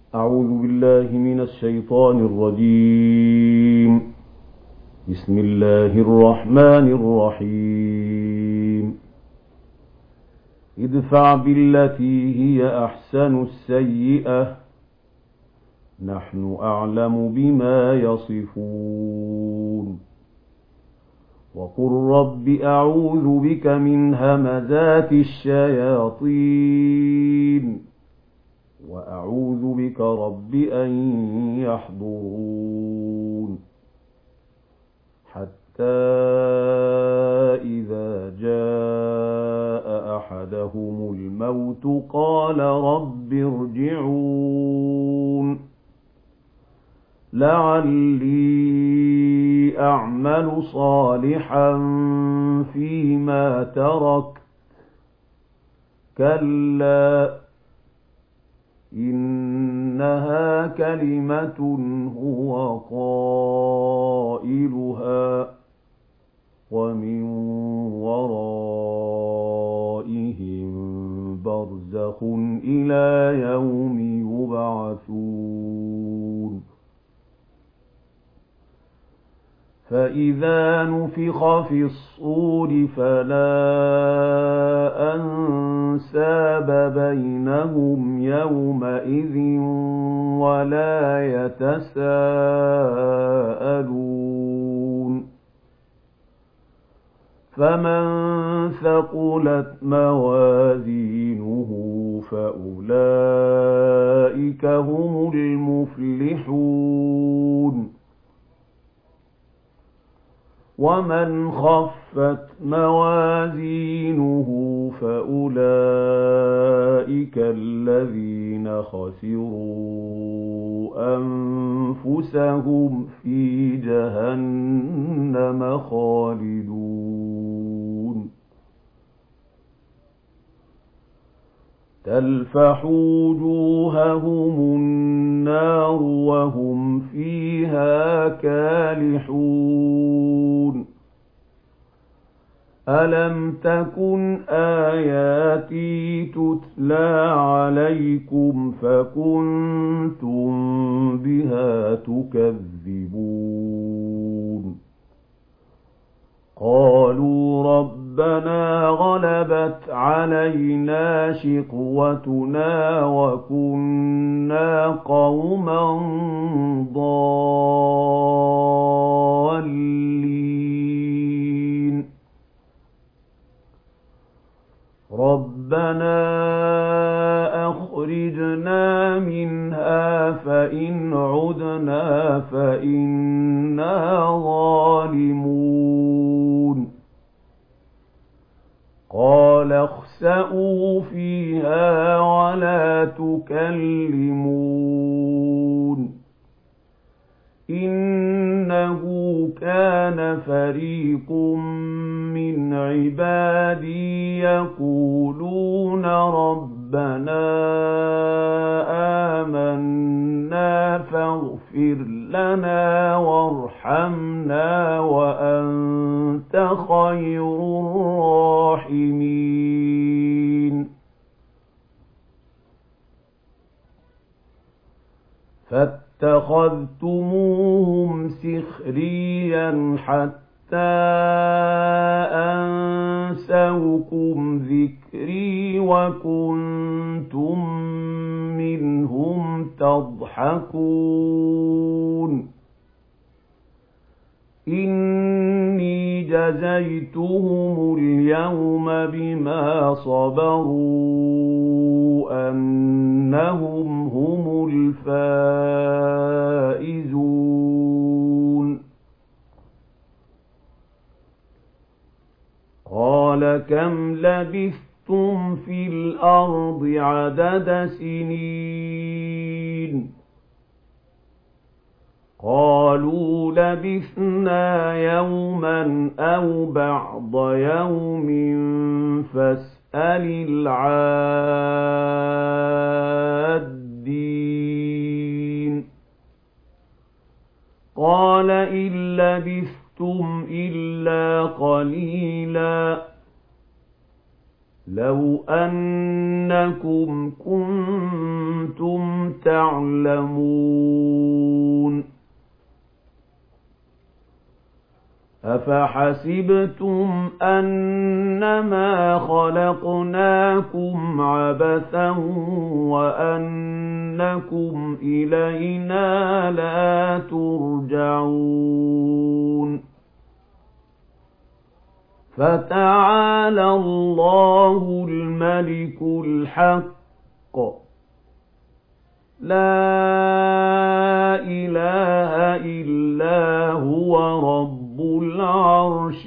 أعوذ بالله من الشيطان الرجيم. بسم الله الرحمن الرحيم. ادفع بالتي هي أحسن السيئة نحن أعلم بما يصفون. وقل رب أعوذ بك من همزات الشياطين وأعوذ بك رب أن يحضرون. حتى إذا جاء أحدهم الموت قال رب ارجعون لعلي أعمل صالحا فيما تركت كلا إنها كلمة هو قائلها ومن ورائهم برزخ إلى يوم يبعثون. فإذا نفخ في الصور فلا أنساب بينهم يومئذ ولا يتساءلون. فمن ثقلت موازينه فأولئك هم المفلحون. ومن خفت موازينه فأولئك الذين خسروا أنفسهم في جهنم خالدون. تلفح وجوههم النار وهم فيها كالحون. ألم تكن آياتي تتلى عليكم فكنتم بها تكذبون. قالوا ربنا غلبت علينا شقوتنا وكنا قوما ضالين. ربنا أخرجنا منها فإن عدنا فإنا ظالمون. قال اخسئوا فيها ولا تكلمون. إنه كان فريق من عبادي يقولون ربنا آمنا فاغفر لنا وارحمنا وأنت خير الراحمين. فاتخذتموهم سخريا حتى أنسوكم ذكري وكنتم منهم تضحكون. إني جزيتهم اليوم بما صبروا أنهم هم الفائزون. قال كم لبثتم في الأرض عدد سنين. قالوا لبثنا يوما أو بعض يوم فاسأل العادين. قال إن لبثتم إلا قليلا لو أنكم كنتم تعلمون أفحسبتم أنما خلقناكم عبثا وأنكم إلينا لا ترجعون فتعالى الله الملك الحق لا إله إلا هو رب العرش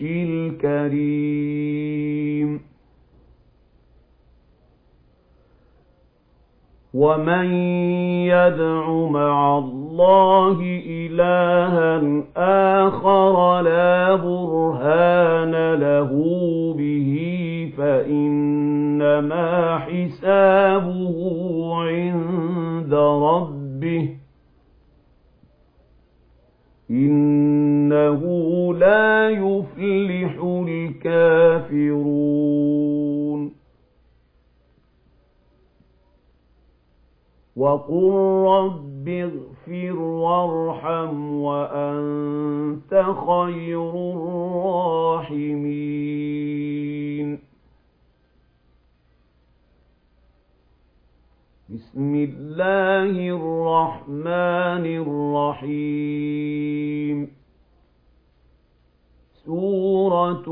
الكريم ومن يدع مع الله إلها آخر لا برهان له به فإنما حسابه عند ربه إنه لا يفلح الكافرون وقل رب اغفر وارحم وأنت خير الراحمين بسم الله الرحمن الرحيم سورة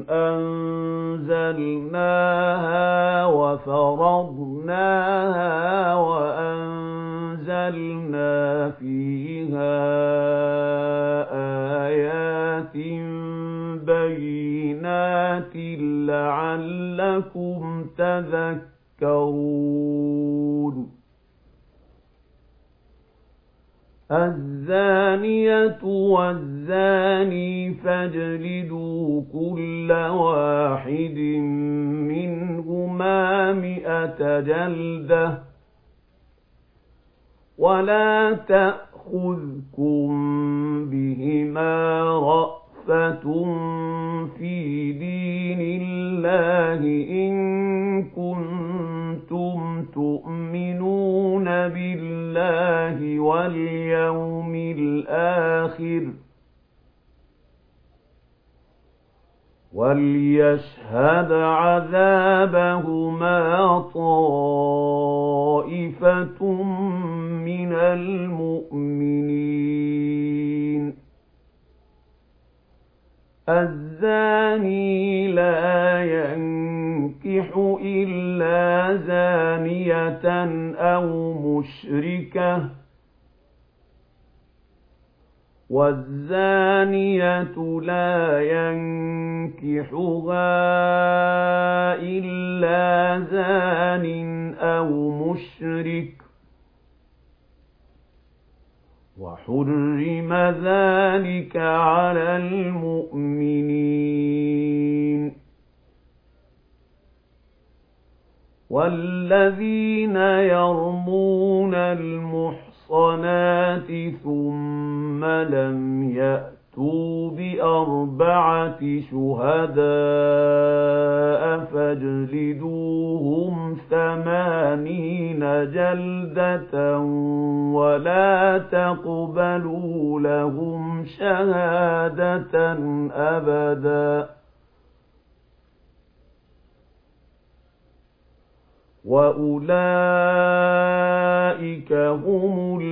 أنزلناها وفرضناها وأنزلنا فيها آيات بينات لعلكم تذكرون الزانية والزاني فاجلدوا كل واحد منهما 100 جلدة ولا تأخذكم بهما رأفة في دين الله إن كنتم تؤمنون بالله واليوم الآخر وليشهد عذابهما طائفة من المؤمنين الزاني لا ينكح إلا زانية أو مشركة والزانية لا ينكحها إلا زان أو مشرك وحرم ذلك على المؤمنين والذين يرمون المحصنات ثم لم يأتوا ب4 شهداء فاجلدوهم 80 جلدة ولا تقبلوا لهم شهادة أبدا وأولئك هم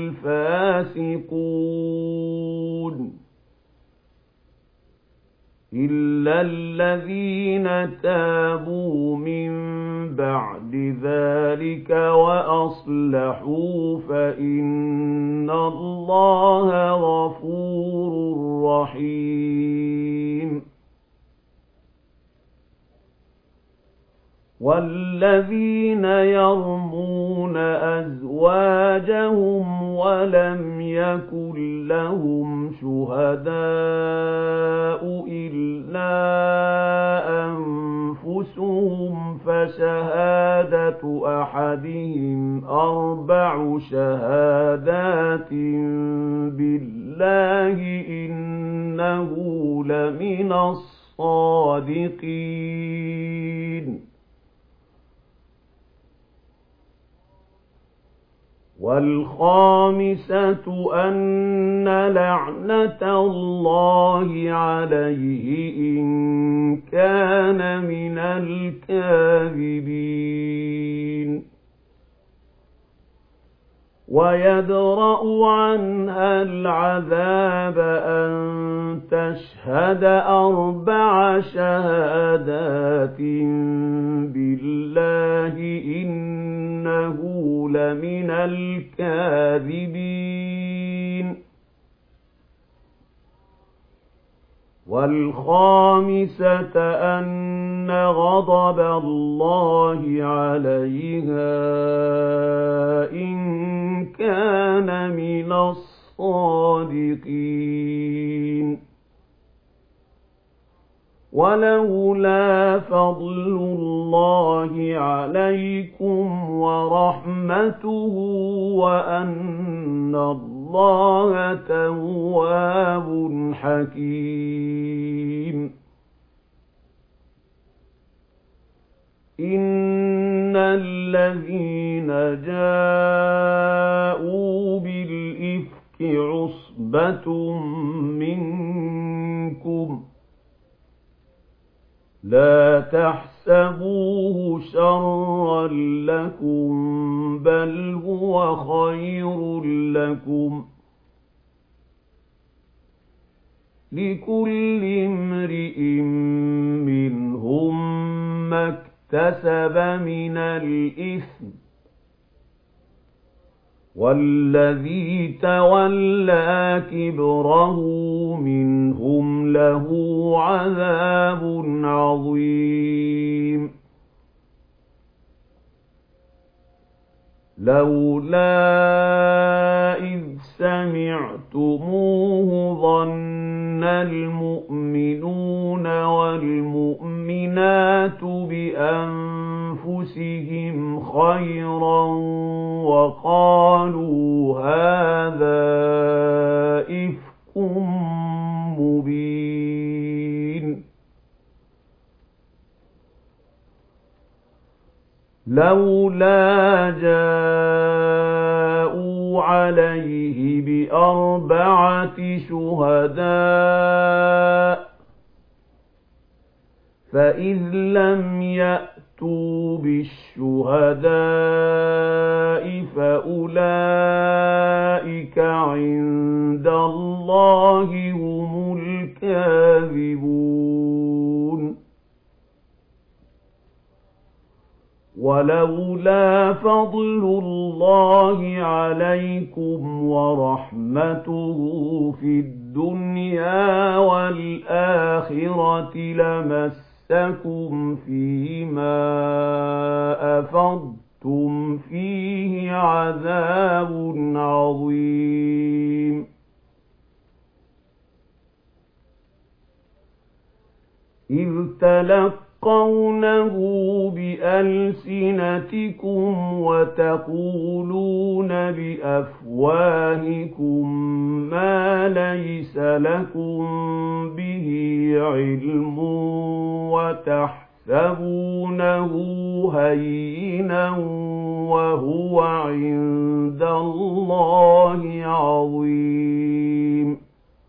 الفاسقون إلا الذين تابوا من بعد ذلك وأصلحوا فإن الله غفور رحيم والذين يرمون أزواجهم ولم يكن لهم شهداء إلا أنفسهم فشهادة أحدهم 4 شهادات بالله إنه لمن الصادقين والخامسة أن لعنة الله عليه إن كان من الكاذبين ويدرأ عنها العذاب أن تشهد 4 شهادات بالله إنه لمن الكاذبين والخامسة أن غضب الله عليها إن كان من الصادقين ولولا فضل الله عليكم ورحمته وأن الله تواب حكيم إن الذين جاءوا بالإفك عصبة منكم لا تحسبوه شرا لكم بل هو خير لكم لكل امرئ منهم ما اكتسب من الإثم والذي تولى كبره منهم له عذاب عظيم لولا إذ سمعتموه ظن المؤمنون والمؤمنات بأنفسهم خيرا وقالوا هذا إفك مبين لولا جاءوا عليه ب4 شهداء فإذ لم يأتوا بالشهداء فأولئك عند الله هم الكاذبون ولولا فضل الله عليكم ورحمته في الدنيا والآخرة لمسكم فيما أفضتم فيه عذاب عظيم إذ تلقونه بألسنتكم وتقولون بأفواهكم ما ليس لكم به علم وتحسبونه هينا وهو عند الله عظيم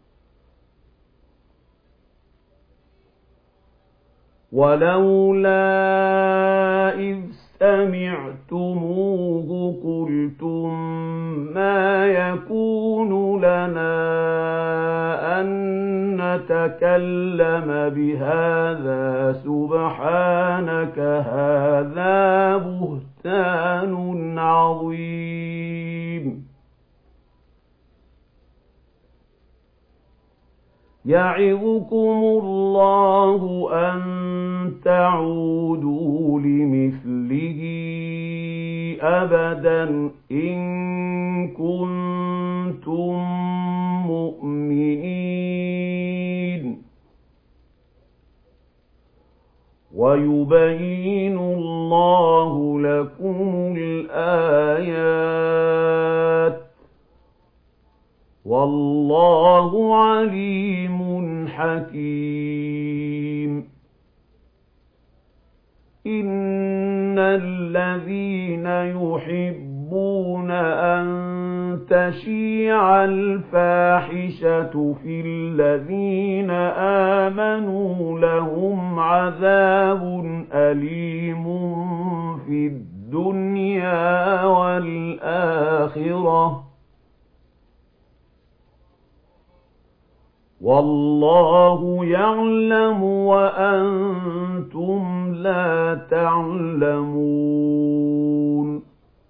ولولا إذ سمعتموه قلتم ما يكون لنا أن نتكلم بهذا سبحانك هذا بهتان عظيم يعظكم الله أن تعودوا لمثله أبدا إن كنتم مؤمنين ويبين الله لكم الآيات والله عليم حكيم إن الذين يحبون تحبون أن تشيع الفاحشة في الذين آمنوا لهم عذاب أليم في الدنيا والآخرة والله يعلم وأنتم لا تعلمون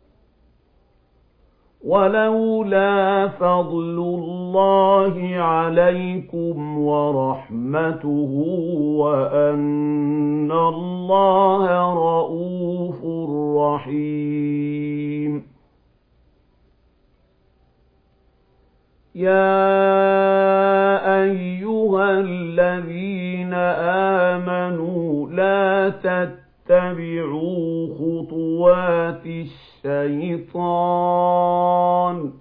ولولا فضل الله عليكم ورحمته وأن الله رءوف رحيم يا أيها الذين آمنوا لا تتبعوا خطوات الشيطان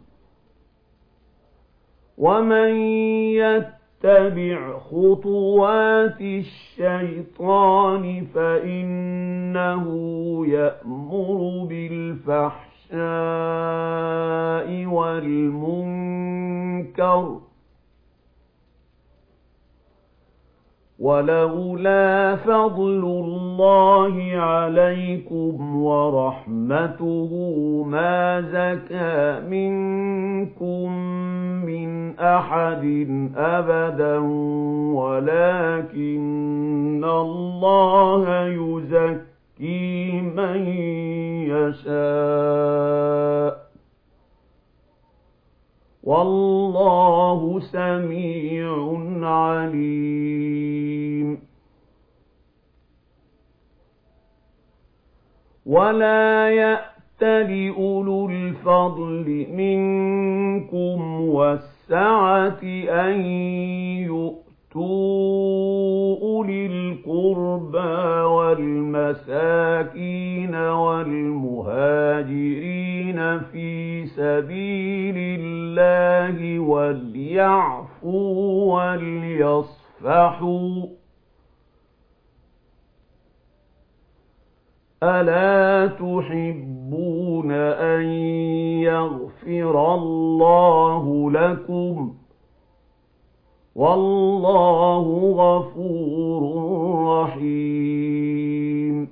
ومن يتبع خطوات الشيطان فإنه يأمر بالفحشاء والمنكر ولولا فضل الله عليكم ورحمته ما زكى منكم من أحد أبدا ولكن الله يزكي من يشاء والله سميع عليم ولا يأتل أولو الفضل منكم والسعة أن يؤتوا أولي القربى والمساكين والمهاجرين في سبيل الله وليعفوا وليصفحوا ألا تحبون أن يغفر الله لكم والله غفور رحيم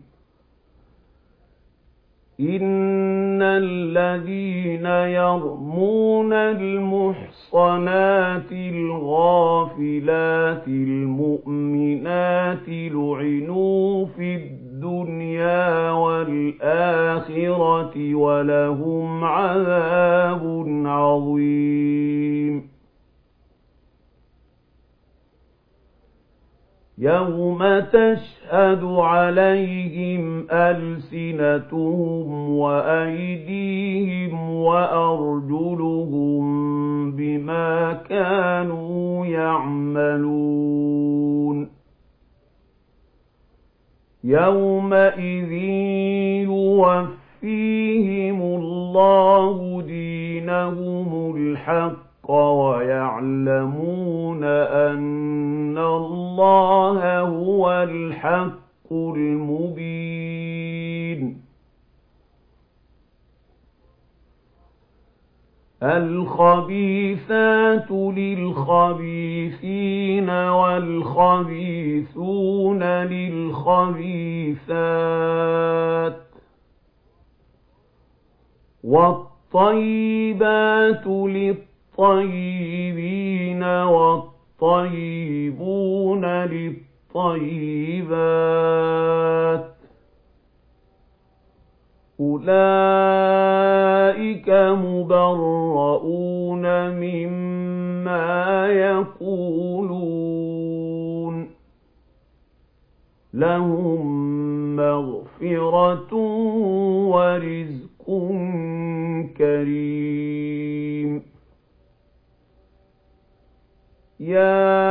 إن الذين يرمون المحصنات الغافلات المؤمنات لعنوا في الدنيا والآخرة ولهم عذاب عظيم يوم تشهد عليهم ألسنتهم وأيديهم وأرجلهم بما كانوا يعملون يومئذ يوفيهم الله دينهم الحق ويعلمون أن الله هو الحق المبين الخبيثات للخبيثين والخبيثون للخبيثات والطيبات للطيبين والطيبون للطيبات أولئك مبرؤون مما يقولون لهم مغفرة ورزق كريم يا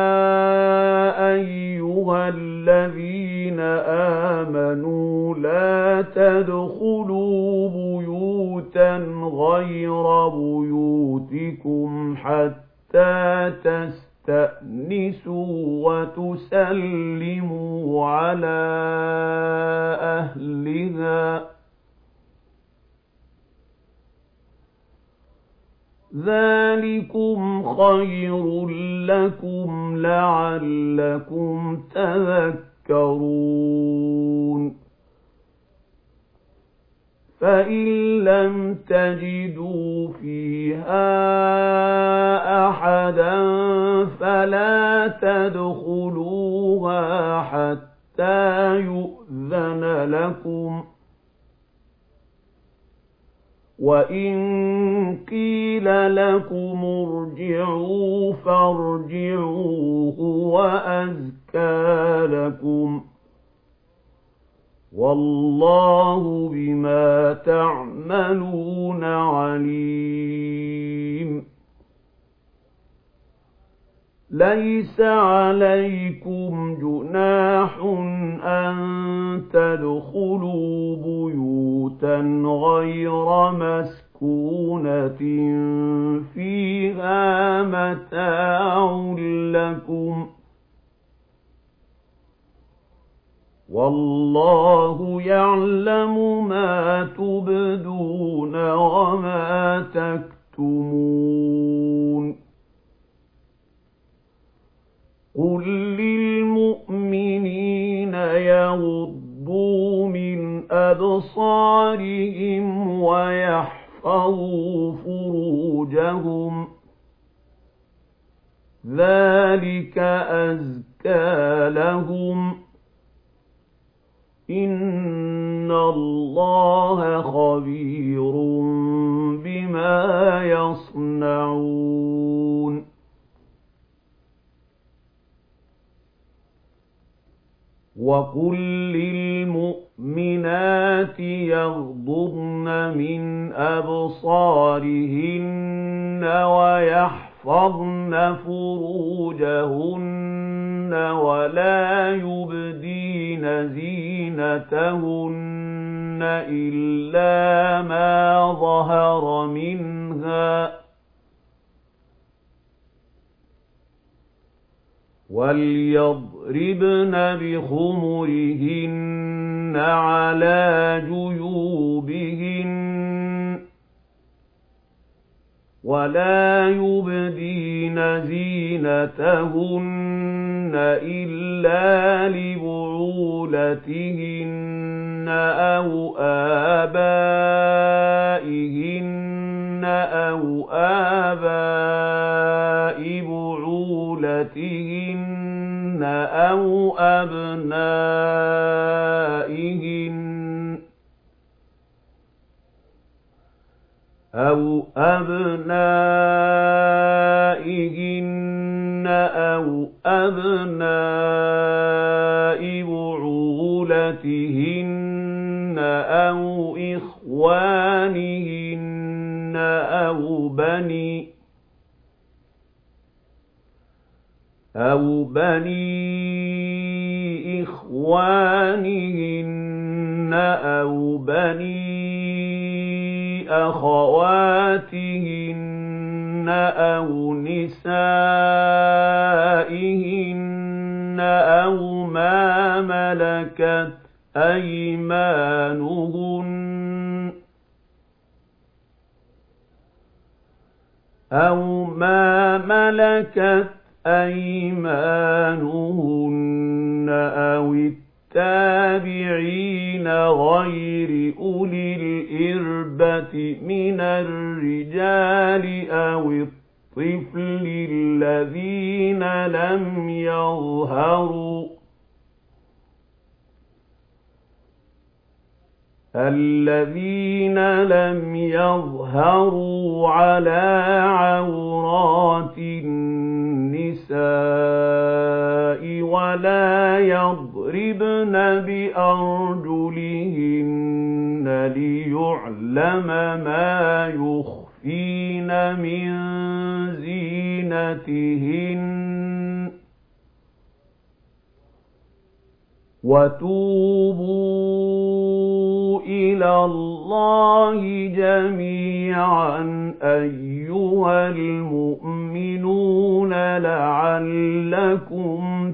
أيها الذين آمنوا لا تدخلوا بيوتا غير بيوتكم حتى تستأنسوا وتسلموا على أهلها ذلكم خير لكم لعلكم تذكرون فإن لم تجدوا فيها أحدا فلا تدخلوها حتى يؤذن لكم وإن قيل لكم ارجعوا فارجعوا هو أزكى لكم والله بما تعملون عليم ليس عليكم جناح أن تدخلوا بيوتا غير مسكونة فيها متاع لكم والله يعلم ما تبدون وما تكتمون قل للمؤمنين يغضوا من أبصارهم ويحفظوا فروجهم ذلك أزكى لهم إن الله خبير بما يصنعون وقل للمؤمنات يغضضن من أبصارهن ويحفظن فروجهن ولا يبدين زينتهن إلا ما ظهر منها وليضربن بخمرهن على جيوبهن ولا يبدين زينتهن إلا لبعولتهن أو آبائهن أو آباء بعولتهن أو أبنائهن أو أبناء بعولتهن أو إخوانهن أو بني إخوانهن أو بني أخواتهن أو نسائهن أو ما ملكت أيمانهن أو التابعين غير أولي الإربة من الرجال أو الطفل الذين لم يظهروا على عورات النساء ولا يضربن بأرجلهن ليعلم ما يخفين من زينتهن وتوبوا إلى الله جميعا أيها المؤمنون لعلكم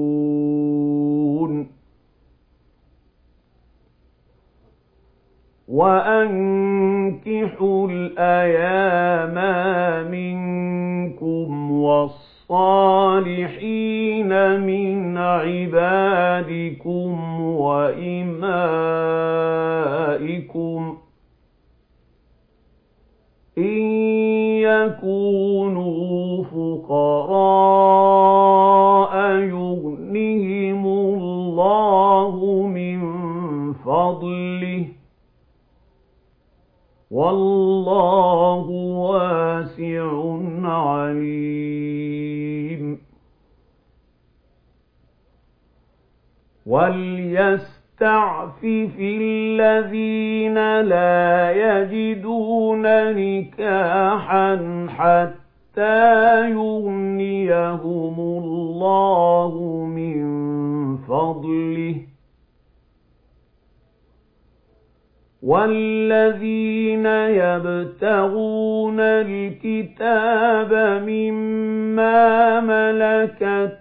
تفلحون وأنكحوا الأيام منكم والصالحين من عبادكم وإمائكم إن يكونوا فقراء يغنهم الله من فضله والله واسع عليم وليستعفف الذين لا يجدون نكاحا حتى يغنيهم الله من فضله والذين يبتغون الكتاب مما ملكت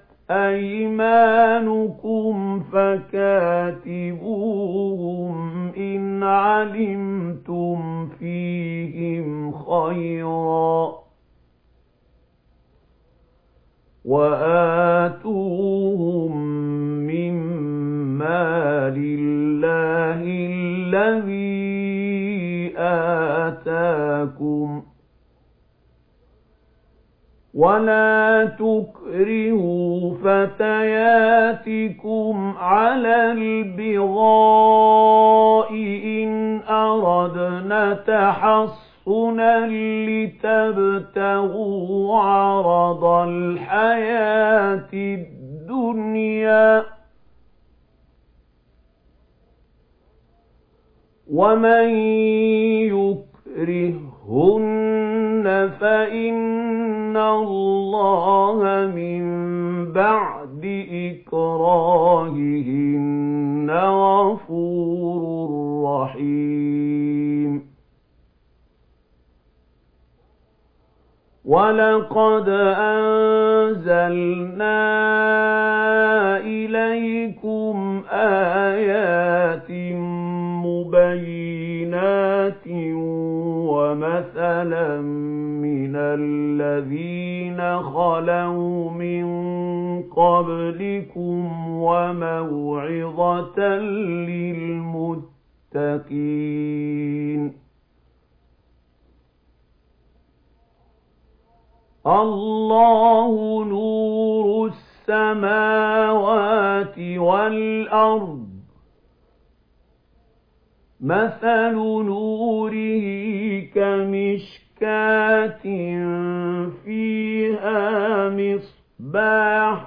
أيمانكم فكاتبوهم إن علمتم فيهم خيرا وآتوهم مما لله الذي آتاكم ولا تكرهوا فتياتكم على البغاء إن أردنا تحصنا لتبتغوا عرض الحياة الدنيا ومن يكرههن فإن الله من بعد إكراههن غفور رحيم ولقد أنزلنا إليكم آيات مبينات ومثلا من الذين خلوا من قبلكم وموعظة للمتقين الله نور السماوات والأرض مثل نوره كمشكاة فيها مصباح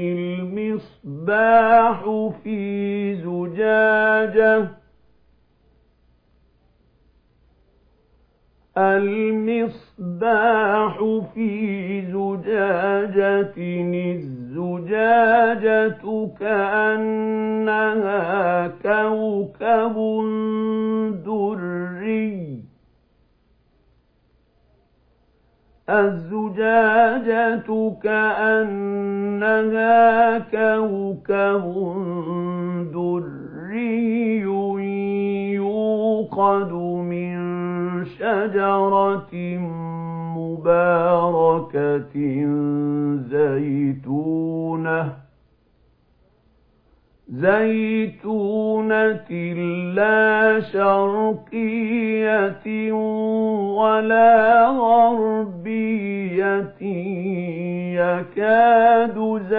المصباح في زجاجة الزجاجة كأنها كوكب دري يوقد من شجرة مباركة زيتونة لا شرقية ولا غربية يكاد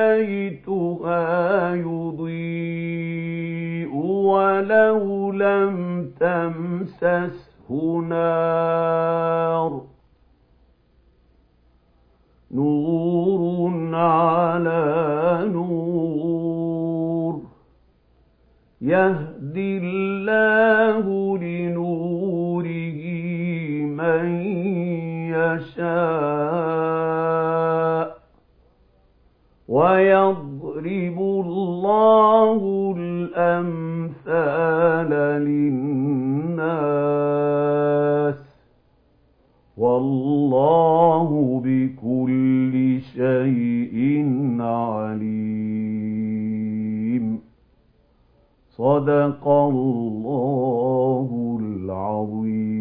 زيتها يضيء ولو لم تمسسه نار نور على نور يهدي الله لنوره من يشاء ويضرب الله الأمثال للناس والله بكل شيء عليم صدق الله العظيم. العظيم.